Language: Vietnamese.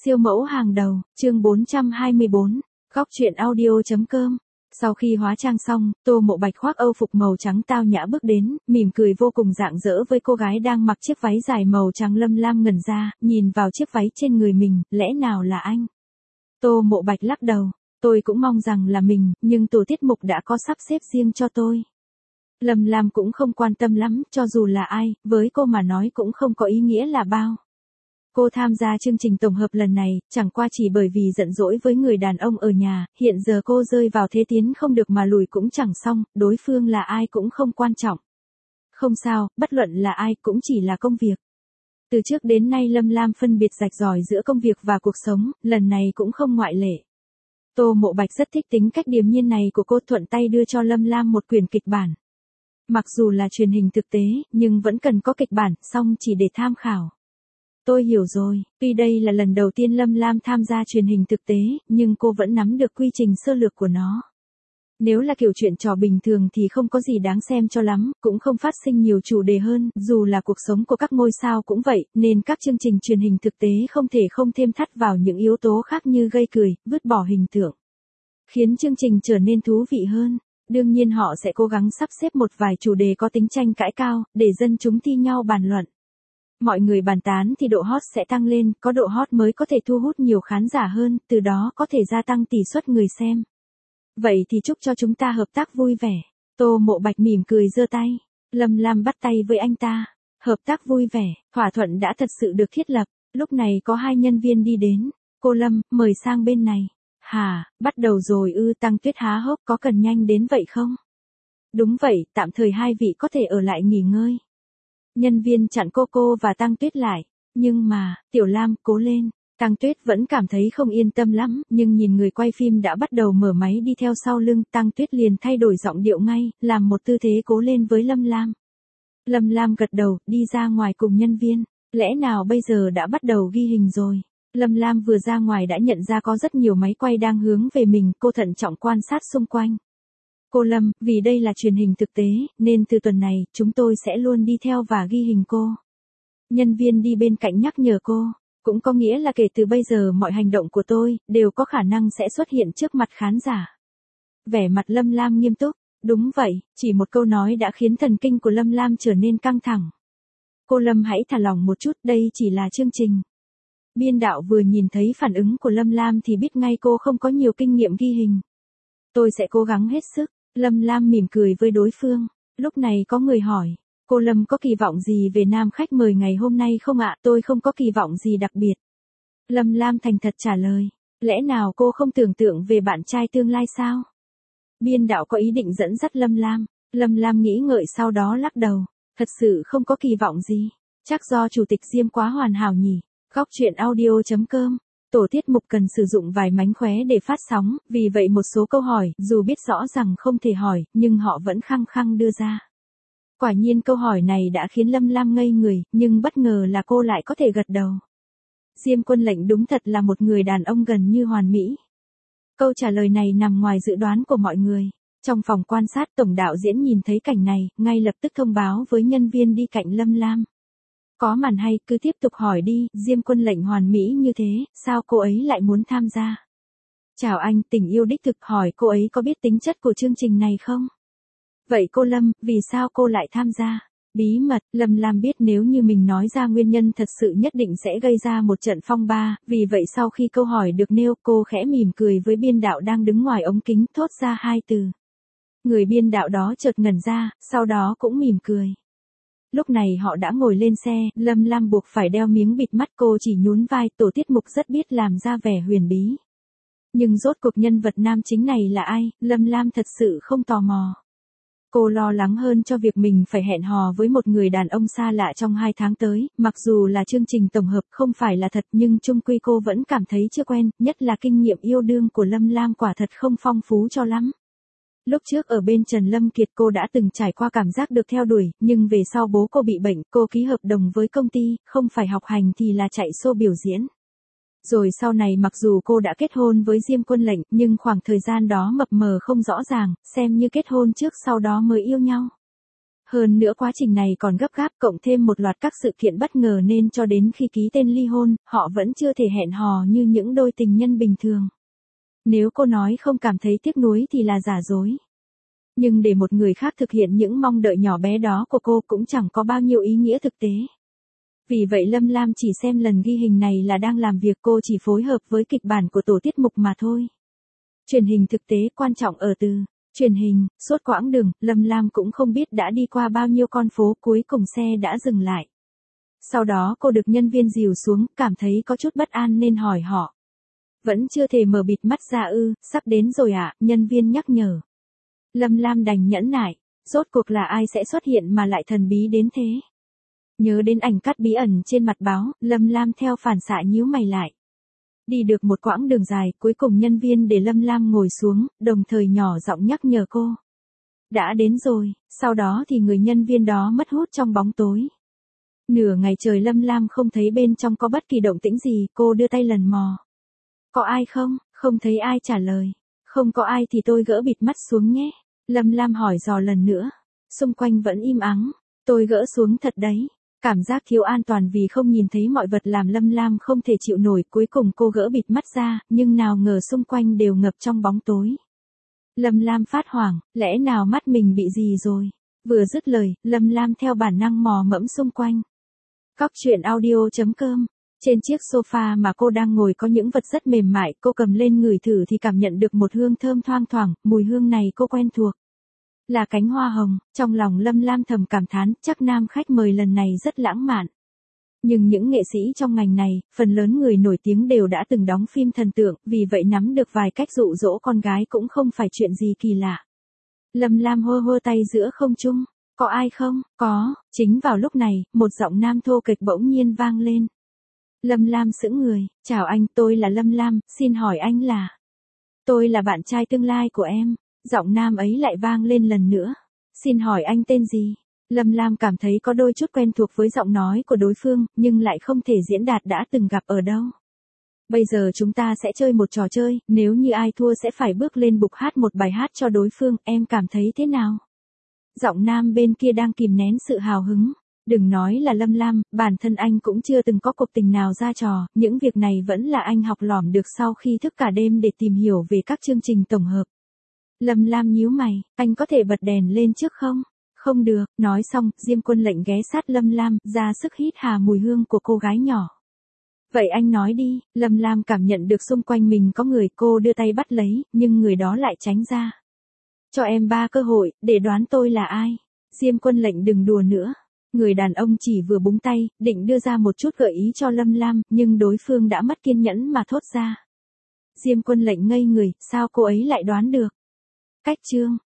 Siêu mẫu hàng đầu, chương 424, góc truyện audio.com. Sau khi hóa trang xong, Tô Mộ Bạch khoác âu phục màu trắng tao nhã bước đến, mỉm cười vô cùng rạng rỡ với cô gái đang mặc chiếc váy dài màu trắng. Lâm Lam ngẩn ra, nhìn vào chiếc váy trên người mình, lẽ nào là anh? Tô Mộ Bạch lắc đầu, tôi cũng mong rằng là mình, nhưng tổ tiết mục đã có sắp xếp riêng cho tôi. Lâm Lam cũng không quan tâm lắm, cho dù là ai, với cô mà nói cũng không có ý nghĩa là bao. Cô tham gia chương trình tổng hợp lần này, chẳng qua chỉ bởi vì giận dỗi với người đàn ông ở nhà, hiện giờ cô rơi vào thế tiến không được mà lùi cũng chẳng xong, đối phương là ai cũng không quan trọng. Không sao, bất luận là ai cũng chỉ là công việc. Từ trước đến nay Lâm Lam phân biệt rạch ròi giữa công việc và cuộc sống, lần này cũng không ngoại lệ. Tô Mộ Bạch rất thích tính cách điềm nhiên này của cô, thuận tay đưa cho Lâm Lam một quyển kịch bản. Mặc dù là truyền hình thực tế, nhưng vẫn cần có kịch bản, xong chỉ để tham khảo. Tôi hiểu rồi, tuy đây là lần đầu tiên Lâm Lam tham gia truyền hình thực tế, nhưng cô vẫn nắm được quy trình sơ lược của nó. Nếu là kiểu chuyện trò bình thường thì không có gì đáng xem cho lắm, cũng không phát sinh nhiều chủ đề hơn, dù là cuộc sống của các ngôi sao cũng vậy, nên các chương trình truyền hình thực tế không thể không thêm thắt vào những yếu tố khác như gây cười, vứt bỏ hình tượng, khiến chương trình trở nên thú vị hơn. Đương nhiên họ sẽ cố gắng sắp xếp một vài chủ đề có tính tranh cãi cao, để dân chúng thi nhau bàn luận. Mọi người bàn tán thì độ hot sẽ tăng lên, có độ hot mới có thể thu hút nhiều khán giả hơn, từ đó có thể gia tăng tỷ suất người xem. Vậy thì chúc cho chúng ta hợp tác vui vẻ. Tô Mộ Bạch mỉm cười giơ tay. Lâm Lam bắt tay với anh ta. Hợp tác vui vẻ, thỏa thuận đã thật sự được thiết lập. Lúc này có hai nhân viên đi đến. Cô Lâm, mời sang bên này. Hả, bắt đầu rồi ư? Tăng Tuyết há hốc, có cần nhanh đến vậy không? Đúng vậy, tạm thời hai vị có thể ở lại nghỉ ngơi. Nhân viên chặn cô và Tăng Tuyết lại. Nhưng mà, Tiểu Lam, cố lên. Tăng Tuyết vẫn cảm thấy không yên tâm lắm, nhưng nhìn người quay phim đã bắt đầu mở máy đi theo sau lưng, Tăng Tuyết liền thay đổi giọng điệu ngay, làm một tư thế cố lên với Lâm Lam. Lâm Lam gật đầu, đi ra ngoài cùng nhân viên. Lẽ nào bây giờ đã bắt đầu ghi hình rồi? Lâm Lam vừa ra ngoài đã nhận ra có rất nhiều máy quay đang hướng về mình, cô thận trọng quan sát xung quanh. Cô Lâm, vì đây là truyền hình thực tế, nên từ tuần này, chúng tôi sẽ luôn đi theo và ghi hình cô. Nhân viên đi bên cạnh nhắc nhở cô. Cũng có nghĩa là kể từ bây giờ mọi hành động của tôi, đều có khả năng sẽ xuất hiện trước mặt khán giả. Vẻ mặt Lâm Lam nghiêm túc. Đúng vậy, chỉ một câu nói đã khiến thần kinh của Lâm Lam trở nên căng thẳng. Cô Lâm hãy thả lỏng một chút, đây chỉ là chương trình. Biên đạo vừa nhìn thấy phản ứng của Lâm Lam thì biết ngay cô không có nhiều kinh nghiệm ghi hình. Tôi sẽ cố gắng hết sức. Lâm Lam mỉm cười với đối phương. Lúc này có người hỏi, cô Lâm có kỳ vọng gì về nam khách mời ngày hôm nay không ạ? Tôi không có kỳ vọng gì đặc biệt. Lâm Lam thành thật trả lời. Lẽ nào cô không tưởng tượng về bạn trai tương lai sao? Biên đạo có ý định dẫn dắt Lâm Lam. Lâm Lam nghĩ ngợi sau đó lắc đầu. Thật sự không có kỳ vọng gì. Chắc do chủ tịch Diêm quá hoàn hảo nhỉ. Góc truyện audio.com. Tổ tiết mục cần sử dụng vài mánh khóe để phát sóng, vì vậy một số câu hỏi, dù biết rõ rằng không thể hỏi, nhưng họ vẫn khăng khăng đưa ra. Quả nhiên câu hỏi này đã khiến Lâm Lam ngây người, nhưng bất ngờ là cô lại có thể gật đầu. Diêm Quân Lệnh đúng thật là một người đàn ông gần như hoàn mỹ. Câu trả lời này nằm ngoài dự đoán của mọi người. Trong phòng quan sát, tổng đạo diễn nhìn thấy cảnh này, ngay lập tức thông báo với nhân viên đi cạnh Lâm Lam. Có màn hay, cứ tiếp tục hỏi đi, Diêm Quân Lệnh hoàn mỹ như thế, sao cô ấy lại muốn tham gia? Chào anh, tình yêu đích thực, hỏi cô ấy có biết tính chất của chương trình này không? Vậy cô Lâm, vì sao cô lại tham gia? Bí mật, Lâm Lam biết nếu như mình nói ra nguyên nhân thật sự nhất định sẽ gây ra một trận phong ba, vì vậy sau khi câu hỏi được nêu, cô khẽ mỉm cười với biên đạo đang đứng ngoài ống kính, thốt ra hai từ. Người biên đạo đó chợt ngẩn ra, sau đó cũng mỉm cười. Lúc này họ đã ngồi lên xe, Lâm Lam buộc phải đeo miếng bịt mắt, cô chỉ nhún vai, tổ tiết mục rất biết làm ra vẻ huyền bí. Nhưng rốt cuộc nhân vật nam chính này là ai, Lâm Lam thật sự không tò mò. Cô lo lắng hơn cho việc mình phải hẹn hò với một người đàn ông xa lạ trong 2 tháng tới, mặc dù là chương trình tổng hợp không phải là thật nhưng chung quy cô vẫn cảm thấy chưa quen, nhất là kinh nghiệm yêu đương của Lâm Lam quả thật không phong phú cho lắm. Lúc trước ở bên Trần Lâm Kiệt cô đã từng trải qua cảm giác được theo đuổi, nhưng về sau bố cô bị bệnh, cô ký hợp đồng với công ty, không phải học hành thì là chạy show biểu diễn. Rồi sau này mặc dù cô đã kết hôn với Diêm Quân Lệnh, nhưng khoảng thời gian đó mập mờ không rõ ràng, xem như kết hôn trước sau đó mới yêu nhau. Hơn nữa quá trình này còn gấp gáp cộng thêm một loạt các sự kiện bất ngờ nên cho đến khi ký tên ly hôn, họ vẫn chưa thể hẹn hò như những đôi tình nhân bình thường. Nếu cô nói không cảm thấy tiếc nuối thì là giả dối. Nhưng để một người khác thực hiện những mong đợi nhỏ bé đó của cô cũng chẳng có bao nhiêu ý nghĩa thực tế. Vì vậy Lâm Lam chỉ xem lần ghi hình này là đang làm việc, cô chỉ phối hợp với kịch bản của tổ tiết mục mà thôi. Truyền hình thực tế quan trọng ở từ truyền hình, suốt quãng đường, Lâm Lam cũng không biết đã đi qua bao nhiêu con phố, cuối cùng xe đã dừng lại. Sau đó cô được nhân viên dìu xuống, cảm thấy có chút bất an nên hỏi họ. Vẫn chưa thể mở bịt mắt ra ư, sắp đến rồi ạ, nhân viên nhắc nhở. Lâm Lam đành nhẫn nại, rốt cuộc là ai sẽ xuất hiện mà lại thần bí đến thế. Nhớ đến ảnh cắt bí ẩn trên mặt báo, Lâm Lam theo phản xạ nhíu mày lại. Đi được một quãng đường dài, cuối cùng nhân viên để Lâm Lam ngồi xuống, đồng thời nhỏ giọng nhắc nhở cô. Đã đến rồi, sau đó thì người nhân viên đó mất hút trong bóng tối. Nửa ngày trời Lâm Lam không thấy bên trong có bất kỳ động tĩnh gì, cô đưa tay lần mò. Có ai không? Không thấy ai trả lời. Không có ai thì tôi gỡ bịt mắt xuống nhé. Lâm Lam hỏi dò lần nữa. Xung quanh vẫn im ắng. Tôi gỡ xuống thật đấy. Cảm giác thiếu an toàn vì không nhìn thấy mọi vật làm Lâm Lam không thể chịu nổi, cuối cùng cô gỡ bịt mắt ra, nhưng nào ngờ xung quanh đều ngập trong bóng tối. Lâm Lam phát hoảng, lẽ nào mắt mình bị gì rồi? Vừa dứt lời, Lâm Lam theo bản năng mò mẫm xung quanh. Cóc truyện audio.com. Trên chiếc sofa mà cô đang ngồi có những vật rất mềm mại, cô cầm lên ngửi thử thì cảm nhận được một hương thơm thoang thoảng, mùi hương này cô quen thuộc. Là cánh hoa hồng, trong lòng Lâm Lam thầm cảm thán, chắc nam khách mời lần này rất lãng mạn. Nhưng những nghệ sĩ trong ngành này, phần lớn người nổi tiếng đều đã từng đóng phim thần tượng, vì vậy nắm được vài cách dụ dỗ con gái cũng không phải chuyện gì kỳ lạ. Lâm Lam hơ hơ tay giữa không trung, có ai không? Có, chính vào lúc này, một giọng nam thô kệch bỗng nhiên vang lên. Lâm Lam sững người, chào anh, tôi là Lâm Lam, xin hỏi anh là? Tôi là bạn trai tương lai của em. Giọng nam ấy lại vang lên lần nữa. Xin hỏi anh tên gì? Lâm Lam cảm thấy có đôi chút quen thuộc với giọng nói của đối phương, nhưng lại không thể diễn đạt đã từng gặp ở đâu. Bây giờ chúng ta sẽ chơi một trò chơi, nếu như ai thua sẽ phải bước lên bục hát một bài hát cho đối phương, em cảm thấy thế nào? Giọng nam bên kia đang kìm nén sự hào hứng. Đừng nói là Lâm Lam, bản thân anh cũng chưa từng có cuộc tình nào ra trò, những việc này vẫn là anh học lỏm được sau khi thức cả đêm để tìm hiểu về các chương trình tổng hợp. Lâm Lam nhíu mày, anh có thể bật đèn lên trước không? Không được, nói xong, Diêm Quân Lệnh ghé sát Lâm Lam, ra sức hít hà mùi hương của cô gái nhỏ. Vậy anh nói đi, Lâm Lam cảm nhận được xung quanh mình có người, cô đưa tay bắt lấy, nhưng người đó lại tránh ra. Cho em 3 cơ hội, để đoán tôi là ai. Diêm Quân Lệnh đừng đùa nữa. Người đàn ông chỉ vừa búng tay, định đưa ra một chút gợi ý cho Lâm Lam, nhưng đối phương đã mất kiên nhẫn mà thốt ra. Diêm Quân Lệnh ngây người, sao cô ấy lại đoán được? Cách chương